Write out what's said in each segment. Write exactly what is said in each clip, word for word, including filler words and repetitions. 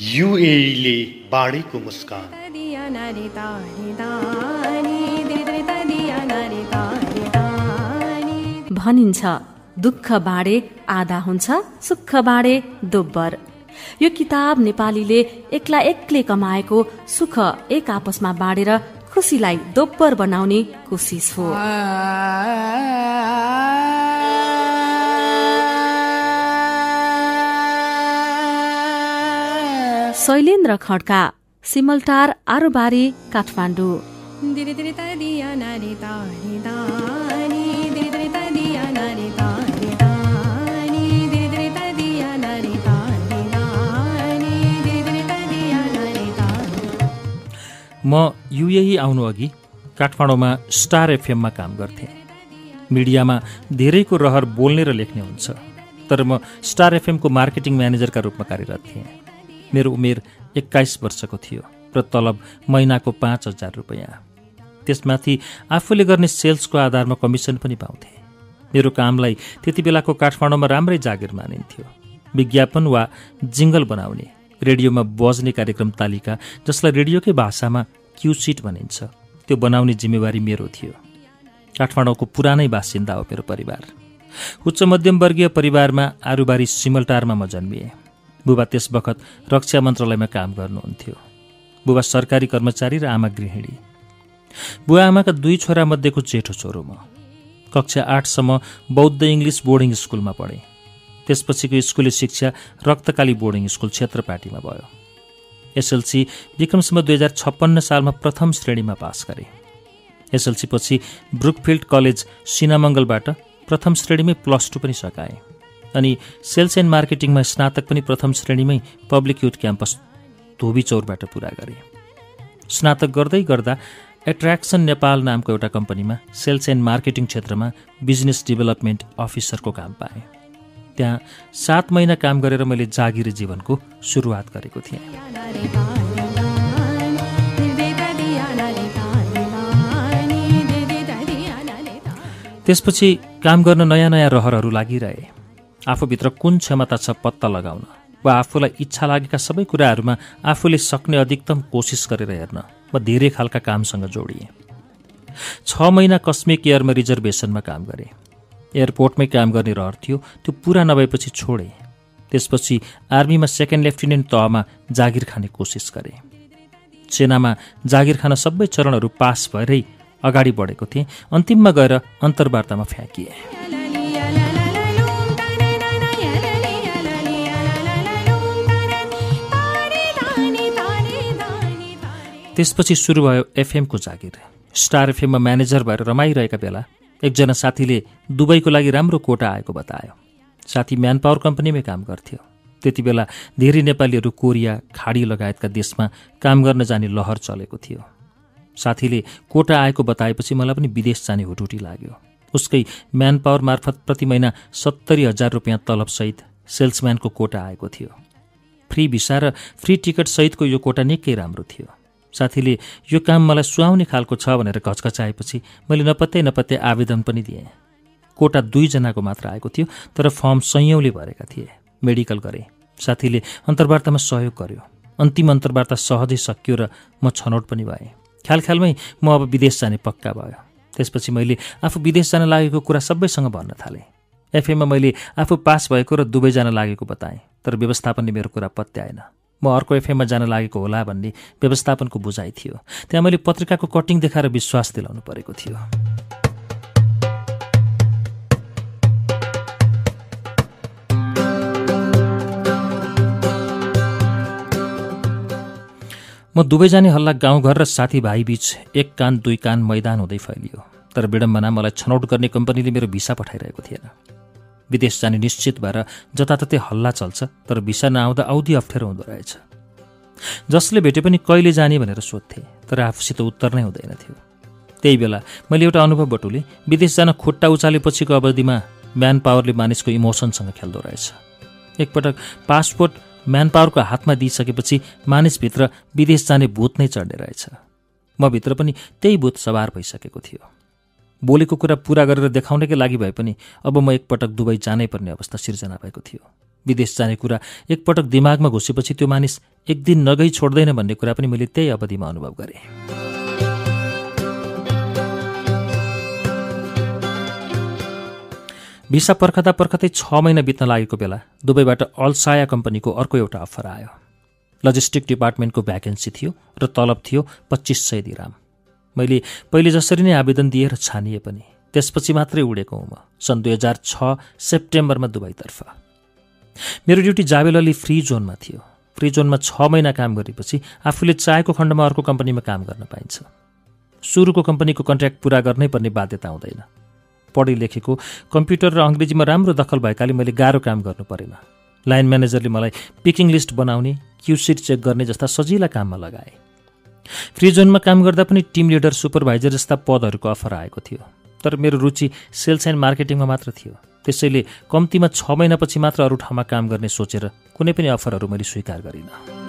युएईले बाढीको मुस्कान। भनिन्छ दुःख बाँडे आधा हुन्छ, सुख बाँडे दोब्बर। यो किताब नेपालीले एक्ला एक्लै कमाएको सुख एक आपसमा बाँडेर खुसीलाई दोब्बर बनाउने कोसिस हो। शैलेन्द्र खड्का, सिमलटार, आरुबारी, काठमाडौँ। म युएई आउनु अघि काठमाडौँमा स्टार एफएममा काम गर्थेँ। मिडियामा धेरैको रहर बोल्ने र लेख्ने हुन्छ, तर म स्टार एफएमको मार्केटिङ म्यानेजरका रूपमा कार्यरत थिएँ। मेरो उमेर एक्काइस वर्षको थियो र तलब महिनाको पाँच हजार रुपियाँ। त्यसमाथि आफूले गर्ने सेल्सको आधारमा कमिसन पनि पाउँथेँ। मेरो कामलाई त्यति बेलाको काठमाडौँमा राम्रै जागिर मानिन्थ्यो। विज्ञापन वा जिङ्गल बनाउने, रेडियोमा बज्ने कार्यक्रम तालिका, जसलाई रेडियोकै भाषामा क्युसिट भनिन्छ, त्यो बनाउने जिम्मेवारी मेरो थियो। काठमाडौँको पुरानै बासिन्दा हो मेरो परिवार। उच्च मध्यमवर्गीय परिवारमा आरुबारी सिमलटारमा म जन्मिएँ। बुबा त्यस बखत रक्षा मन्त्रालयमा काम गर्नुहुन्थ्यो। बुबा सरकारी कर्मचारी र आमा गृहिणी। बुवा आमाका दुई छोरा मध्येको जेठो छोरो म। कक्षा आठसम्म बौद्ध इङ्ग्लिस बोर्डिङ स्कुलमा पढेँ। त्यसपछिको स्कुले शिक्षा रक्तकाली बोर्डिङ स्कुल क्षेत्रपाटीमा भयो। एसएलसी विक्रमसम्म दुई हजार छप्पन्न सालमा प्रथम श्रेणीमा पास गरेँ। एसएलसी पछि ब्रुकफिल्ड कलेज सिनामङ्गलबाट प्रथम श्रेणीमै प्लस टू पनि सकाएँ। अनि सेल्स एन्ड मार्केटिङमा स्नातक पनि प्रथम श्रेणीमै पब्लिक युथ क्याम्पस धोबीचौरबाट पुरा गरेँ। स्नातक गर्दै गर्दा एट्र्याक्सन नेपाल नामको एउटा कम्पनीमा सेल्स एन्ड मार्केटिङ क्षेत्रमा बिजनेस डेभलपमेन्ट अफिसरको काम पाएँ। त्यहाँ सात महिना काम गरेर मैले जागिरे जीवनको सुरुवात गरेको थिएँ। त्यसपछि काम गर्न नयाँ नयाँ रहरहरू लागिरहे। आफूभित्र कुन क्षमता छ पत्ता लगाउन वा आफूलाई इच्छा लागेका सबै कुराहरूमा आफूले सक्ने अधिकतम कोसिस गरेर हेर्न म धेरै खालका कामसँग जोडिएँ। छ महिना कस्मिक एयरमा रिजर्भेसनमा काम गरेँ। एयरपोर्टमै काम गर्ने रहर थियो, त्यो पुरा नभएपछि छोडेँ। त्यसपछि आर्मीमा सेकेन्ड लेफ्टिनेन्ट तहमा जागिर खाने कोसिस गरेँ। सेनामा जागिर खान सबै चरणहरू पास भएरै अगाडि बढेको थिएँ। अन्तिममा गएर अन्तर्वार्तामा फ्याँकिएँ। त्यसपछि सुरु भयो एफएमको जागिर। स्टार एफएममा म्यानेजर भएर रमाइरहेका बेला एकजना साथीले दुबईको लागि राम्रो कोटा आएको बतायो। साथी म्यान पावर कम्पनीमै काम गर्थ्यो। त्यति बेला धेरै नेपालीहरू कोरिया, खाडी लगायतका देशमा काम गर्न जाने लहर चलेको थियो। साथीले कोटा आएको बताएपछि मलाई पनि विदेश जाने हुटुटी लाग्यो। उसकै म्यान पावर मार्फत प्रति महिना सत्तरी हजार रुपियाँ तलबसहित सेल्सम्यानको कोटा आएको थियो। फ्री भिसा र फ्री टिकट सहितको यो कोटा निकै राम्रो थियो। साथीले यो काम मलाई सुहाउने खालको छ भनेर घचघचाएपछि मैले नपत्तै नपत्तै आवेदन पनि दिएँ। कोटा दुईजनाको मात्र आएको थियो, तर फर्म सयौँले भरेका थिए। मेडिकल गरेँ। साथीले अन्तर्वार्तामा सहयोग गर्यो। अन्तिम अन्तर्वार्ता सहजै सकियो र म छनौट पनि भएँ। ख्याल ख्यालमै म अब विदेश जाने पक्का भयो। त्यसपछि मैले आफू विदेश जान लागेको कुरा सबैसँग भन्न थालेँ। एफएममा मैले आफू पास भएको र दुबई जान लागेको बताएँ, तर व्यवस्थापनले मेरो कुरा पत्याएन। म अर्को एफएममा जान लागेको होला भन्ने व्यवस्थापनको बुझाइ थियो। त्यहाँ मैले पत्रिकाको कटिङ देखाएर विश्वास दिलाउनु परेको थियो। म दुबई जाने हल्ला गाउँघर र साथीभाइ बीच एक कान दुई कान मैदान हुँदै फैलियो। तर विडम्बना मलाई छनौट गर्ने कम्पनीले मेरो भिसा पठाइरहेको थिएन। विदेश जाने निश्चित भएर जताततै हल्ला चल्छ, तर भिसा नआउँदा औधी अप्ठ्यारो हुँदो रहेछ। जसले भेटे पनि कहिले जाने भनेर सोध्थे, तर आफूसित उत्तर नै हुँदैन थियो। त्यही बेला मैले एउटा अनुभव बटुले। विदेश जान खुट्टा उचालेपछिको अवधिमा म्यान पावरले मानिसको इमोसनसँग खेल्दो रहेछ। एकपटक पासपोर्ट म्यान पावरको हातमा दिइसकेपछि मानिसभित्र विदेश जाने भूत नै चढ्ने रहेछ। म भित्र पनि त्यही भूत सवार भइसकेको थियो। बोलेको कुरा पूरा गरेर देखाउनकै लागि भए पनि अब म एकपटक दुबई जानै पर्ने अवस्था सिर्जना भएको थियो। विदेश जाने कुरा एकपटक दिमागमा घुसेपछि त्यो मानिस एक दिन नगई छोड्दैन भन्ने कुरा पनि मैले त्यही अवधिमा अनुभव गरेँ। भिसा पर्खदा पर्खतै छ महिना बित्न लागेको बेला दुबईबाट अल्साया कम्पनीको अर्को एउटा अफर आयो। लजिस्टिक डिपार्टमेन्टको भ्याकेन्सी थियो र तलब थियो पच्चिस सय दिराम। मैले पहिले जसरी नै आवेदन दिएर छानिए पनि त्यसपछि मात्रै उडेको हुँ म सन् दुई हजार छ सेप्टेम्बरमा दुबईतर्फ। मेरो ड्युटी जावेल अली फ्री जोनमा थियो। फ्री जोनमा छ महिना काम गरेपछि आफूले चाहेको खण्डमा अर्को कम्पनीमा काम गर्न पाइन्छ। सुरुको कम्पनीको कन्ट्र्याक्ट पुरा गर्नै पर्ने बाध्यता हुँदैन। पढे लेखेको कम्प्युटर र अङ्ग्रेजीमा राम्रो दखल भएकाले मैले गाह्रो काम गर्नु परेन। लाइन म्यानेजरले मलाई पिकिङ लिस्ट बनाउने, क्युसिट चेक गर्ने जस्ता सजिला काममा लगाए। फ्री जोनमा काम गर्दा पनि टिम लिडर, सुपरभाइजर जस्ता पदहरूको अफर आएको थियो, तर मेरो रुचि सेल्स एन्ड मार्केटिङमा मात्र थियो। त्यसैले कम्तीमा छ महिनापछि मात्र अरू ठाउँमा काम गर्ने सोचेर कुनै पनि अफरहरू मैले स्वीकार गरिनँ।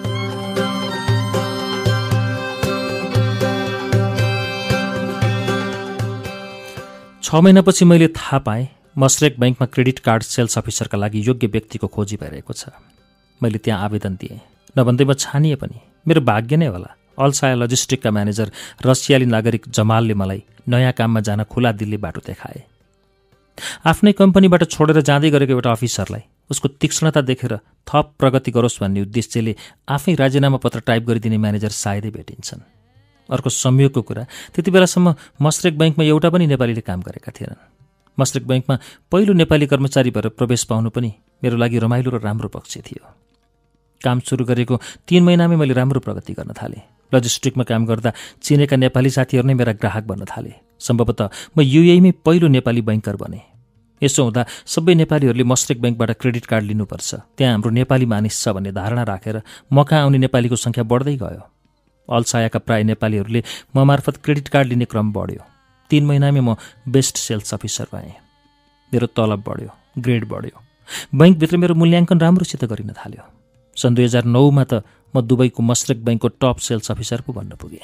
छ महिनापछि मैले थाहा पाएँ मस्रेक ब्याङ्कमा क्रेडिट कार्ड सेल्स अफिसरका लागि योग्य व्यक्तिको खोजी भइरहेको छ। मैले त्यहाँ आवेदन दिएँ, नभन्दैमा छानिए पनि। मेरो भाग्य नै होला, अल्साया लजिस्टिकका म्यानेजर रसियाली नागरिक जमालले मलाई नयाँ काममा जान खुला दिल्ली बाटो देखाए। आफ्नै कम्पनीबाट छोडेर जाँदै गरेको एउटा अफिसरलाई उसको तीक्ष्णता देखेर थप प्रगति गरोस् भन्ने उद्देश्यले आफै राजीनामा पत्र टाइप गरिदिने म्यानेजर सायदै भेटिन्छन्। अर्को संयोगको कुरा, त्यति बेलासम्म मस्रेक ब्याङ्कमा एउटा पनि नेपालीले काम गरेका थिएनन्। मस्रेक ब्याङ्कमा पहिलो नेपाली कर्मचारी भएर प्रवेश पाउनु पनि मेरो लागि रमाइलो र राम्रो पक्ष थियो। काम सुरु गरेको तीन महिनामै मैले राम्रो प्रगति गर्न थालेँ। लजिस्टिकमा काम गर्दा चिनेका नेपाली साथीहरू नै मेरा ग्राहक बन्न थाले। सम्भवतः म युएईमै पहिलो नेपाली बैङ्कर बने। यसो हुँदा सबै नेपालीहरूले मस्रेक ब्याङ्कबाट क्रेडिट कार्ड लिनुपर्छ, त्यहाँ हाम्रो नेपाली मानिस छ भन्ने धारणा राखेर म कहाँ आउने नेपालीको सङ्ख्या बढ्दै गयो। अल्सायाका प्राय नेपालीहरूले म मार्फत क्रेडिट कार्ड लिने क्रम बढ्यो। तीन महिनामै म बेस्ट सेल्स अफिसर भएँ। मेरो तलब बढ्यो, ग्रेड बढ्यो। बैङ्कभित्र मेरो मूल्याङ्कन राम्रोसित गरिन थाल्यो। सन् दुई हजार नौमा त म दुबईको मस्रेक ब्याङ्कको टप सेल्स अफिसर पो बन्न पुगेँ।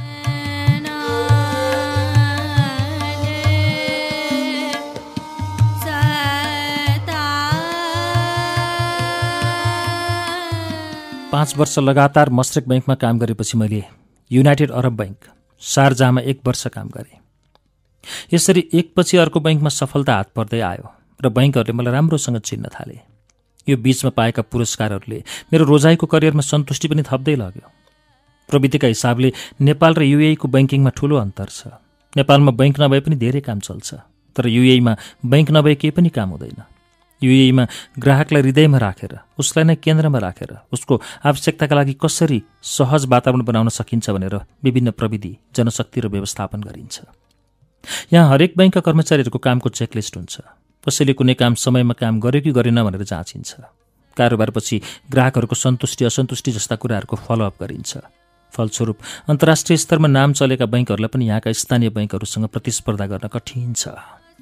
पाँच वर्ष लगातार मस्रेक ब्याङ्कमा काम गरेपछि मैले युनाइटेड अरब ब्याङ्क शारजाहमा एक वर्ष काम गरेँ। यसरी एकपछि अर्को ब्याङ्कमा सफलता हात पर्दै आयो र ब्याङ्कहरूले मलाई राम्रोसँग चिन्न थाले। यो बीचमा पाएका पुरस्कारहरूले मेरो रोजाइको करियरमा सन्तुष्टि पनि थप्दै लग्यो। प्रविधिका हिसाबले नेपाल र युएईको ब्याङ्किङमा ठूलो अन्तर छ। नेपालमा ब्याङ्क नभए पनि धेरै काम चल्छ, तर युएईमा ब्याङ्क नभए केही पनि काम हुँदैन। युएईमा ग्राहकलाई हृदयमा राखेर, उसलाई नै केन्द्रमा राखेर उसको आवश्यकताका लागि कसरी सहज वातावरण बनाउन सकिन्छ भनेर विभिन्न प्रविधि, जनशक्ति र व्यवस्थापन गरिन्छ। यहाँ हरेक ब्याङ्कका कर्मचारीहरूको कामको चेकलिस्ट हुन्छ। कसैले कुनै काम समयमा काम गर्यो कि गरेन भनेर जाँचिन्छ। कारोबारपछि ग्राहकहरूको सन्तुष्टि असन्तुष्टि जस्ता कुराहरूको फलोअप गरिन्छ। फलस्वरूप अन्तर्राष्ट्रिय स्तरमा नाम चलेका ब्याङ्कहरूलाई पनि यहाँका स्थानीय ब्याङ्कहरूसँग प्रतिस्पर्धा गर्न कठिन छ।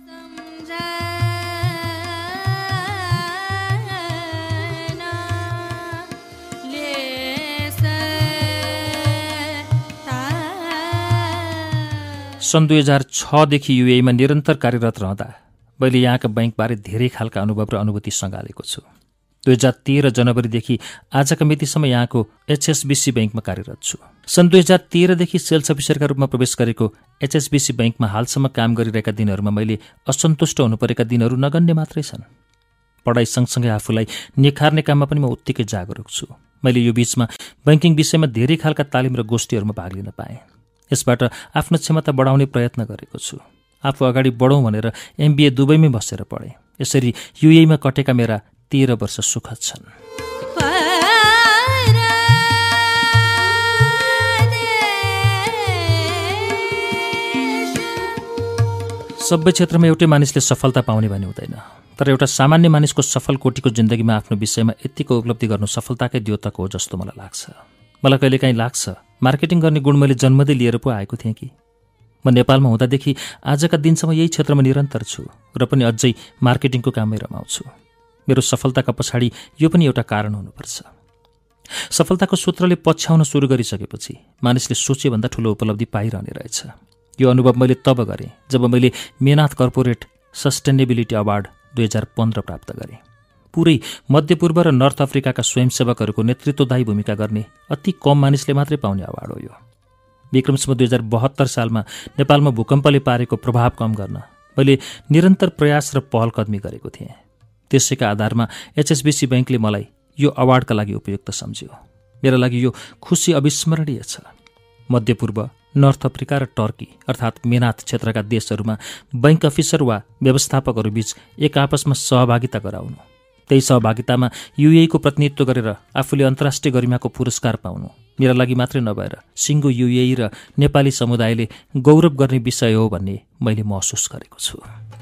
सन् दुई हजार छदेखि युएईमा निरन्तर कार्यरत रहँदा मैले यहाँका ब्याङ्कबारे धेरै खालका अनुभव र अनुभूति सँगालेको छु। दुई हजार तेह्र जनवरीदेखि आजका मितिसम्म यहाँको एचएसबिसी ब्याङ्कमा कार्यरत छु। सन् दुई हजार तेह्रदेखि सेल्स अफिसरका रूपमा प्रवेश गरेको एचएसबिसी ब्याङ्कमा हालसम्म काम गरिरहेका दिनहरूमा मैले असन्तुष्ट हुनु परेका दिनहरू नगन्य मात्रै छन्। पढाइ सँगसँगै आफूलाई निखार्ने काममा पनि म उत्तिकै जागरुक छु। मैले यो बीचमा ब्याङ्किङ विषयमा धेरै खालका तालिम र गोष्ठीहरूमा भाग लिन पाएँ। यसबाट आफ्नो क्षमता बढाउने प्रयत्न गरेको छु। आफू अगाडि बढौँ भनेर एमबिए दुबईमै बसेर पढेँ। यसरी युएईमा कटेका मेरा तेह्र वर्ष सुखद छन्। सबै क्षेत्रमा एउटै मानिसले सफलता पाउने भन्ने हुँदैन, तर एउटा सामान्य मानिसको सफल कोटीको जिन्दगीमा आफ्नो विषयमा यतिको उपलब्धि गर्नु सफलताकै द्योतक हो जस्तो मलाई लाग्छ। मलाई कहिलेकाहीँ लाग्छ मार्केटिङ गर्ने गुण मैले जन्मदै लिएर पो आएको थिएँ कि। म नेपालमा हुँदादेखि आजका दिनसम्म यही क्षेत्रमा निरन्तर छु र पनि अझै मार्केटिङको काममै रमाउँछु। मेरो सफलताका पछाडि यो पनि एउटा कारण हुनुपर्छ। सफलताको सूत्रले पछ्याउन सुरु गरिसकेपछि मानिसले सोचेभन्दा ठुलो उपलब्धि पाइरहने रहेछ। यो अनुभव मैले तब गरेँ जब मैले मेनाथ कर्पोरेट सस्टेनेबिलिटी अवार्ड दुई हजार पन्ध्र प्राप्त गरेँ। पुरै मध्यपूर्व र नर्थ अफ्रिकाका स्वयंसेवकहरूको नेतृत्वदायी भूमिका गर्ने अति कम मानिसले मात्रै पाउने अवार्ड हो यो। विक्रमसम्म दुई हजार बहत्तर सालमा नेपालमा भूकम्पले पारेको प्रभाव कम गर्न मैले निरन्तर प्रयास र पहलकदमी गरेको थिएँ। त्यसैका आधारमा एचएसबीसी बैंकले मलाई यो अवार्डका लागि उपयुक्त सम्झ्यो। मेरा लागि यो खुसी अविस्मरणीय छ। मध्यपूर्व, नर्थ अफ्रिका र टर्की अर्थात् मेनात क्षेत्रका देशहरूमा बैंक अफिसर वा व्यवस्थापकहरूबीच एक आपसमा सहभागिता गराउनु, त्यही सहभागितामा युएईको प्रतिनिधित्व गरेर आफूले अन्तर्राष्ट्रिय गरिमाको पुरस्कार पाउनु मेरा लागि मात्रै नभएर सिङ्गो युएई र नेपाली समुदायले गौरव गर्ने विषय हो भन्ने मैले महसुस गरेको छु।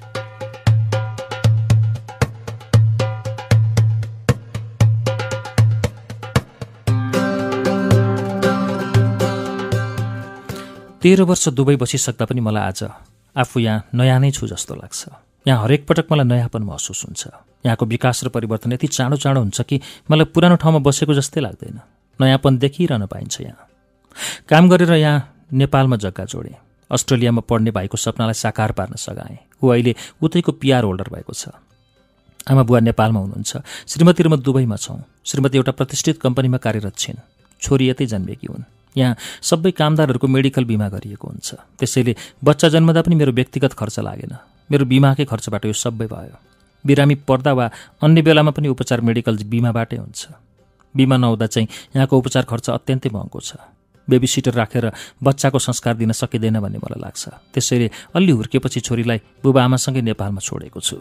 तेह्र वर्ष दुबई बसिसक्दा पनि मलाई आज आफू यहाँ नयाँ नै छु जस्तो लाग्छ। यहाँ हरेक पटक मलाई नयाँपन महसुस हुन्छ। यहाँको विकास र परिवर्तन यति चाँडो चाँडो हुन्छ कि मलाई पुरानो ठाउँमा बसेको जस्तै लाग्दैन। नयाँपन देखिरहन पाइन्छ यहाँ। काम गरेर यहाँ नेपालमा जग्गा जोडेँ। अस्ट्रेलियामा पढ्ने भाइको सपनालाई साकार पार्न सघाएँ। ऊ अहिले उतैको पिआर होल्डर भएको छ। आमा बुवा नेपालमा हुनुहुन्छ। श्रीमती र म दुबईमा छौँ। श्रीमती एउटा प्रतिष्ठित कम्पनीमा कार्यरत छिन्। छोरी यतै जन्मेकी हुन्। यहाँ सबै कामदारहरूको मेडिकल बिमा गरिएको हुन्छ। त्यसैले बच्चा जन्मदा पनि मेरो व्यक्तिगत खर्च लागेन। मेरो बिमाकै खर्चबाट यो सबै भयो। बिरामी पर्दा वा अन्य बेलामा पनि उपचार मेडिकल बिमाबाटै हुन्छ। बिमा नहुँदा चाहिँ यहाँको उपचार खर्च अत्यन्तै महँगो छ। बेबी सिटर राखेर बच्चाको संस्कार दिन सकिँदैन भन्ने मलाई लाग्छ। त्यसैले अलि हुर्केपछि छोरीलाई बुबा आमासँगै नेपालमा छोडेको छु।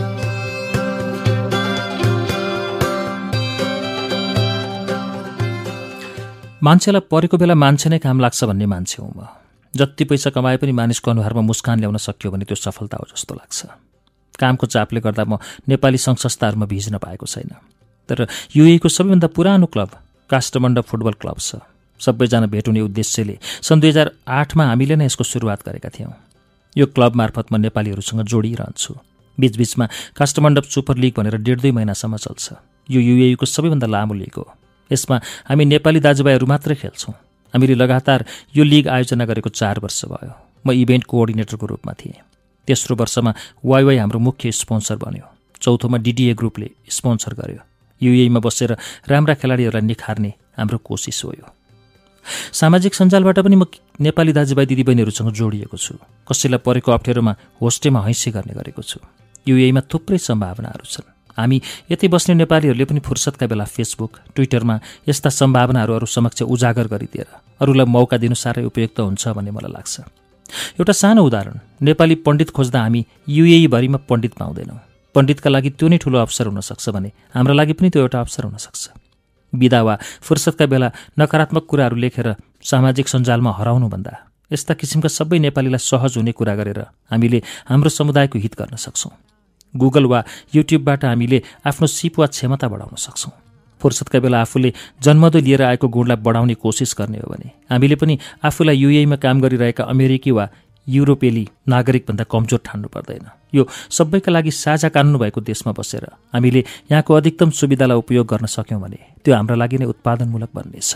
मान्छेलाई परेको बेला मान्छे नै काम लाग्छ भन्ने मान्छे हुँ म। जति पैसा कमाए पनि मानिसको अनुहारमा मुस्कान ल्याउन सक्यो भने त्यो सफलता हो जस्तो लाग्छ। कामको चापले गर्दा म नेपाली सङ्घ संस्थाहरूमा भिज्न पाएको छैन। तर युएईको सबैभन्दा पुरानो क्लब काष्ठमण्डप फुटबल क्लब छ। सबैजना भेट हुने उद्देश्यले सन् दुई हजार आठमा हामीले नै यसको सुरुवात गरेका थियौँ। यो क्लब मार्फत म नेपालीहरूसँग जोडिरहन्छु। बीचबीचमा काष्ठमण्डप सुपर लिग भनेर डेढ दुई महिनासम्म चल्छ। यो युएईको सबैभन्दा लामो लिग हो। यसमा हामी नेपाली दाजुभाइहरू मात्रै खेल्छौँ। हामीले लगातार यो लिग आयोजना गरेको चार वर्ष भयो। म इभेन्ट कोअर्डिनेटरको रूपमा थिएँ। तेस्रो वर्षमा वाइवाई हाम्रो मुख्य स्पोन्सर बन्यो। चौथोमा डिडिए ग्रुपले स्पोन्सर गर्यो। युएईमा बसेर राम्रा खेलाडीहरूलाई निखार्ने हाम्रो कोसिस हो यो। सामाजिक सञ्जालबाट पनि म नेपाली दाजुभाइ दिदीबहिनीहरूसँग जोडिएको छु। कसैलाई परेको अप्ठ्यारोमा होस्टेमा हैसी गर्ने गरेको छु। युएईमा थुप्रै सम्भावनाहरू छन्। हामी यतै बस्ने नेपालीहरूले पनि फुर्सदका बेला फेसबुक, ट्विटरमा यस्ता सम्भावनाहरू अरू समक्ष उजागर गरिदिएर अरूलाई मौका दिनु साह्रै उपयुक्त हुन्छ भन्ने मलाई लाग्छ। एउटा सानो उदाहरण, नेपाली पण्डित खोज्दा हामी युएई भरिमा पण्डित पाउँदैनौँ। पण्डितका लागि त्यो नै ठुलो अवसर हुनसक्छ भने हाम्रा लागि पनि त्यो एउटा अवसर हुनसक्छ। बिदा वा फुर्सदका बेला नकारात्मक कुराहरू लेखेर सामाजिक सञ्जालमा हराउनुभन्दा यस्ता किसिमका सबै नेपालीलाई सहज हुने कुरा गरेर हामीले हाम्रो समुदायको हित गर्न सक्छौँ। गुगल वा युट्युबबाट हामीले आफ्नो सिप वा क्षमता बढाउन सक्छौँ। फुर्सदका बेला आफूले जन्मदै लिएर आएको गुणलाई बढाउने कोसिस गर्ने हो भने हामीले पनि आफूलाई युएईमा काम गरिरहेका अमेरिकी वा युरोपेली नागरिकभन्दा कमजोर ठान्नु पर्दैन। यो सबैका लागि साझा कानुन भएको देशमा बसेर हामीले यहाँको अधिकतम सुविधालाई उपयोग गर्न सक्यौँ भने त्यो हाम्रा लागि नै उत्पादनमूलक बन्नेछ।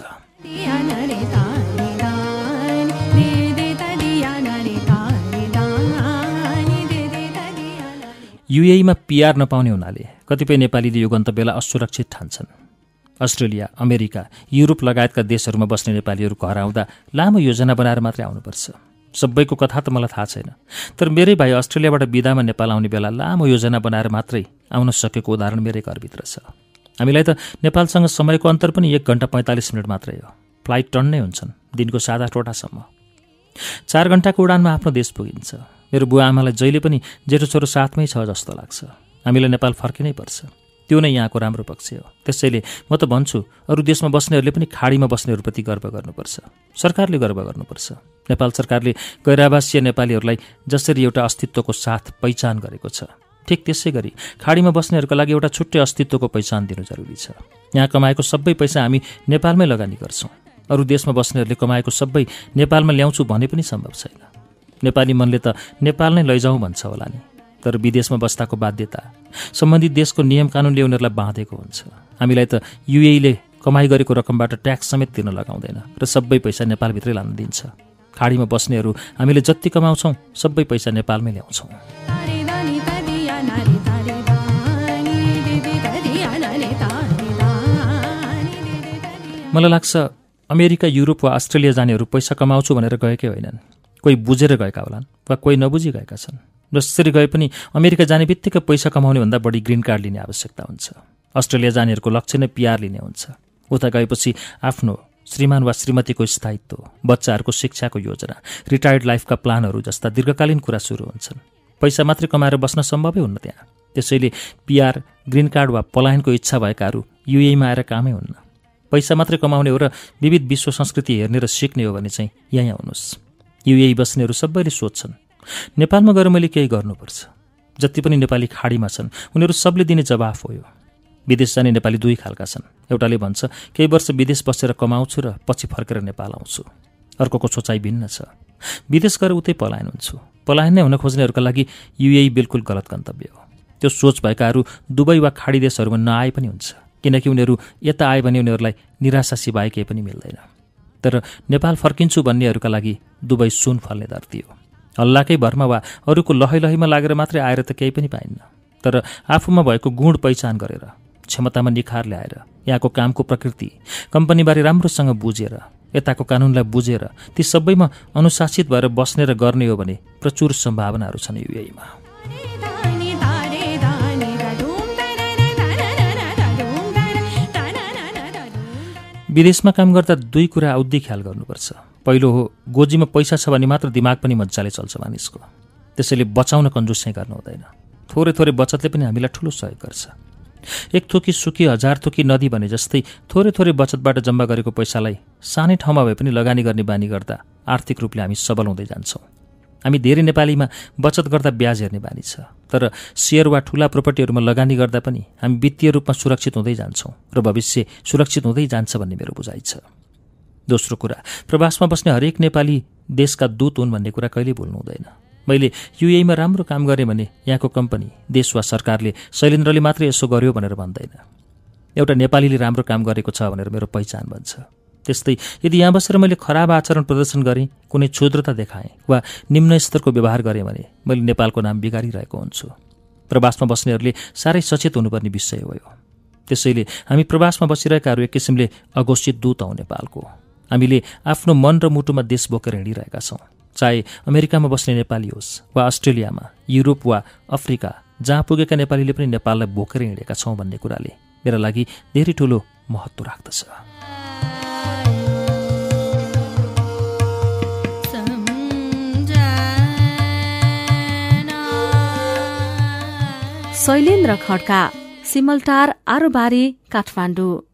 युएईमा पिआर नपाउने हुनाले कतिपय नेपालीले यो गन्तव्यलाई असुरक्षित ठान्छन्। अस्ट्रेलिया, अमेरिका, युरोप लगायतका देशहरूमा बस्ने नेपालीहरू घर आउँदा लामो योजना बनाएर मात्रै आउनुपर्छ। सबैको कथा त मलाई थाहा छैन, तर मेरै भाइ अस्ट्रेलियाबाट बिदामा नेपाल आउने बेला लामो योजना बनाएर मात्रै आउन सकेको उदाहरण मेरै घरभित्र छ। हामीलाई त नेपालसँग समयको अन्तर पनि एक घन्टा पैँतालिस मिनट मात्रै हो। फ्लाइट टन्नै हुन्छन्, दिनको सात आठवटासम्म। चार घन्टाको उडानमा आफ्नो देश पुगिन्छ। मेरो बुवा आमालाई जहिले पनि जेठो छोरो साथमै छ जस्तो लाग्छ। हामीलाई नेपाल फर्किनै पर्छ। त्यो नै यहाँको राम्रो पक्ष हो। त्यसैले म त भन्छु अरू देशमा बस्नेहरूले पनि खाडीमा बस्नेहरूप्रति गर्व गर्नुपर्छ। सरकारले गर्व गर्नुपर्छ। नेपाल सरकारले गैरावासीय नेपालीहरूलाई जसरी एउटा अस्तित्वको साथ पहिचान गरेको छ, ठिक त्यसै गरी खाडीमा बस्नेहरूका लागि एउटा छुट्टै अस्तित्वको पहिचान दिनु जरुरी छ। यहाँ कमाएको सबै पैसा हामी नेपालमै लगानी गर्छौँ। अरू देशमा बस्नेहरूले कमाएको सबै नेपालमा ल्याउँछु भने पनि सम्भव छैन। नेपाली मनले त नेपाल नै लैजाउँ भन्छ होला नि, तर विदेशमा बस्दाको बाध्यता सम्बन्धित देशको नियम कानुनले उनीहरूलाई बाँधेको हुन्छ। हामीलाई त युएईले कमाइ गरेको रकमबाट ट्याक्स समेत तिर्न लगाउँदैन र सबै पैसा नेपालभित्रै लान दिन्छ। खाडीमा बस्नेहरू हामीले जति कमाउँछौँ सबै पैसा नेपालमै ल्याउँछौँ। मलाई लाग्छ अमेरिका, युरोप वा अस्ट्रेलिया जानेहरू पैसा कमाउँछु भनेर गएकै होइनन्। कोही बुझेर गएका होलान् वा कोही नबुझी गएका छन्। जसरी गए पनि अमेरिका जाने बित्तिकै पैसा कमाउने भन्दा बढी ग्रिन कार्ड लिने आवश्यकता हुन्छ। अस्ट्रेलिया जानेहरूको लक्ष्य नै पिआर लिने हुन्छ। उता गएपछि आफ्नो श्रीमान वा श्रीमतीको स्थायित्व, बच्चाहरूको शिक्षाको योजना, रिटायर्ड लाइफका प्लानहरू जस्ता दीर्घकालीन कुरा सुरु हुन्छन्। पैसा मात्रै कमाएर बस्न सम्भवै हुन्न त्यहाँ। त्यसैले पिआर, ग्रिन कार्ड वा पलायनको इच्छा भएकाहरू युएईमा आएर कामै हुन्न। पैसा मात्रै कमाउने हो र विविध विश्व संस्कृति हेर्ने र सिक्ने हो भने चाहिँ यहीँ आउनुहोस्। युएई बस्नेहरू सबैले सोध्छन्, नेपालमा गएर मैले केही गर्नुपर्छ। जति पनि नेपाली खाडीमा छन् उनीहरू सबले दिने जवाफ हो यो। विदेश जाने नेपाली दुई खालका छन्। एउटाले भन्छ केही वर्ष विदेश बसेर कमाउँछु र पछि फर्केर नेपाल आउँछु। अर्कोको सोचाइ भिन्न छ। विदेश गएर उतै पलायन हुन्छु। पलायन नै हुन खोज्नेहरूका लागि युएई बिल्कुल गलत गन्तव्य हो। त्यो सोच भएकाहरू दुबई वा खाडी देशहरूमा नआए पनि हुन्छ, किनकि उनीहरू यता आए भने उनीहरूलाई निराशा सिवाय केही पनि मिल्दैन। तर नेपाल फर्किन्छु भन्नेहरूका लागि दुबई सुन फल्ने धरती हो। हल्लाकै भरमा वा अरूको लहै लहैमा लागेर मात्रै आएर त केही पनि पाइन्न। तर आफूमा भएको गुण पहिचान गरेर, क्षमतामा निखार ल्याएर, यहाँको कामको प्रकृति, कम्पनीबारे राम्रोसँग बुझेर, यताको कानुनलाई बुझेर ती सबैमा अनुशासित भएर बस्ने र गर्ने हो भने प्रचुर सम्भावनाहरू छन् युएईमा। विदेशमा काम गर्दा दुई कुरा औधी ख्याल गर्नुपर्छ। पहिलो हो, गोजीमा पैसा छ भने मात्र दिमाग पनि मजाले चल्छ मानिसको। त्यसैले बचाउन कन्जुस गर्नु हुँदैन। थोरै थोरै बचतले पनि हामीलाई ठुलो सहयोग गर्छ। एक थोकी सुकी हजार थोकी नदी भने जस्तै थोरै थोरै बचतबाट जम्मा गरेको पैसालाई सानै ठाउँमा भए पनि लगानी गर्ने बानी गर्दा आर्थिक रूपले हामी सबल हुँदै जान्छौँ। हामी धेरै नेपालीमा बचत गर्दा ब्याज हेर्ने बानी छ, तर सेयर वा ठुला प्रोपर्टीहरूमा लगानी गर्दा पनि हामी वित्तीय रूपमा सुरक्षित हुँदै जान्छौँ र भविष्य सुरक्षित हुँदै जान्छ भन्ने मेरो बुझाइ छ। दोस्रो कुरा, प्रवासमा बस्ने हरेक नेपाली देशका दूत हुन् भन्ने कुरा कहिल्यै भुल्नु हुँदैन। मैले युएईमा राम्रो काम गरेँ भने यहाँको कम्पनी, देश वा सरकारले शैलेन्द्रले मात्रै यसो गर्यो भनेर भन्दैन। एउटा नेपालीले राम्रो काम गरेको छ भनेर मेरो पहिचान बन्छ। त्यस्तै यदि यहाँ बसेर मैले खराब आचरण प्रदर्शन गरेँ, कुनै क्षुद्रता देखाएँ वा निम्न स्तरको व्यवहार गरेँ भने मैले नेपालको नाम बिगारिरहेको हुन्छु। प्रवासमा बस्नेहरूले साह्रै सचेत हुनुपर्ने विषय हो यो। त्यसैले हामी प्रवासमा बसिरहेकाहरू एक किसिमले अघोषित दूत हौँ नेपालको। हामीले आफ्नो मन र मुटुमा देश बोकेर हिँडिरहेका छौँ। चाहे अमेरिकामा बस्ने नेपाली होस् वा अस्ट्रेलियामा, युरोप वा अफ्रिका, जहाँ पुगेका नेपालीले पनि नेपाललाई बोकेर हिँडेका छौँ भन्ने कुराले मेरा लागि धेरै ठुलो महत्त्व राख्दछ। शैलेन्द्र खड्का, सिमलटार, आरोबारी, काठमाडौँ।